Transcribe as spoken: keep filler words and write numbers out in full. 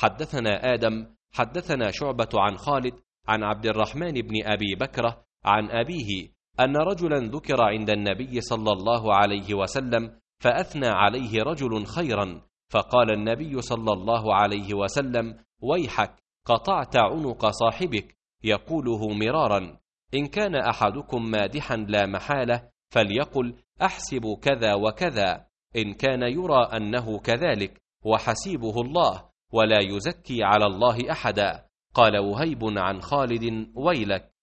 حدثنا آدم حدثنا شعبة عن خالد عن عبد الرحمن بن أبي بكرة عن أبيه أن رجلا ذكر عند النبي صلى الله عليه وسلم فأثنى عليه رجل خيرا، فقال النبي صلى الله عليه وسلم: ويحك، قطعت عنق صاحبك، يقوله مرارا. إن كان أحدكم مادحا لا محالة فليقل: أحسب كذا وكذا، إن كان يرى أنه كذلك، وحسيبه الله، ولا يزكي على الله أحدا. قال وهيب عن خالد: ويلك،